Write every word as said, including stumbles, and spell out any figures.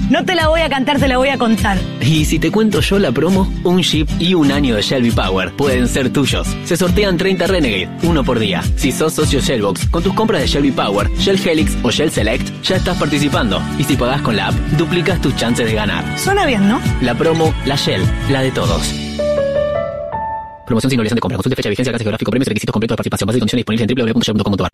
No te la voy a cantar, te la voy a contar. Y si te cuento yo la promo, un Jeep y un año de Shelby Power pueden ser tuyos. Se sortean treinta Renegade, uno por día. Si sos socio Shellbox, con tus compras de Shelby Power, Shell Helix o Shell Select, ya estás participando. Y si pagás con la app, duplicas tus chances de ganar. Suena bien, ¿no? La promo, la Shell, la de todos. Promoción sin obligación de compra. Consulte fecha de vigencia, alcance geográfico, premios y requisitos completos de participación. Bases y condiciones disponibles en doble u doble u doble u punto shell punto com punto a r.